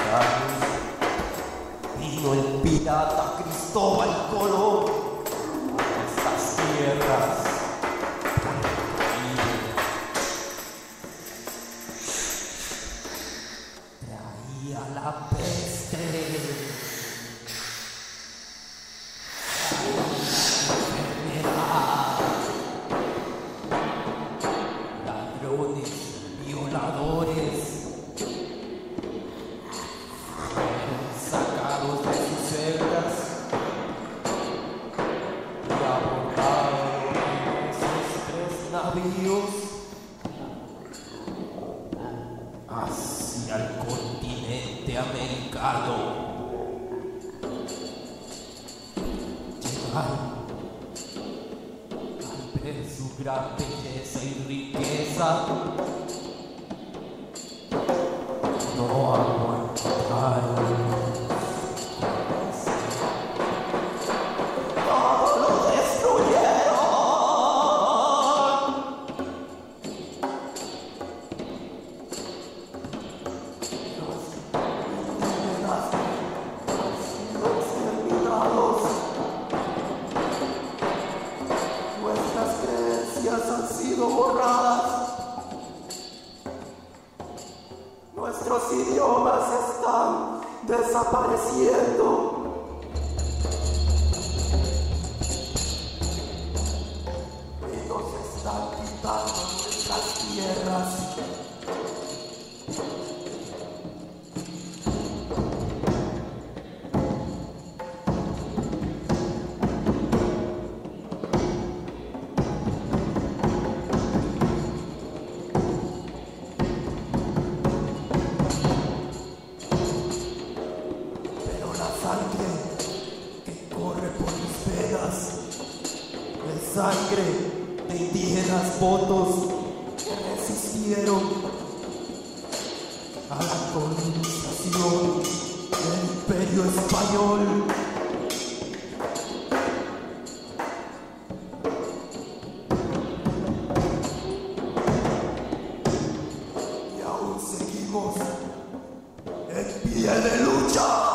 años vino el pirata Cristóbal Colón a estas tierras. Traía la peste, ladrones, violadores, fueron sacados de sus celdas y abordaron esos 3 navíos hacia el continente americano. Llegaron al ver su gran belleza y riqueza. No aguantaron. ¡Todo lo destruyeron! Los indígenas han sido exterminados. Nuestras creencias han sido borradas. Nuestros idiomas están desapareciendo. Y nos están quitando nuestras tierras. Sangre que corre por mis venas, es sangre de indígenas votos que resistieron a la colonización del Imperio Español. Y aún seguimos en pie de lucha.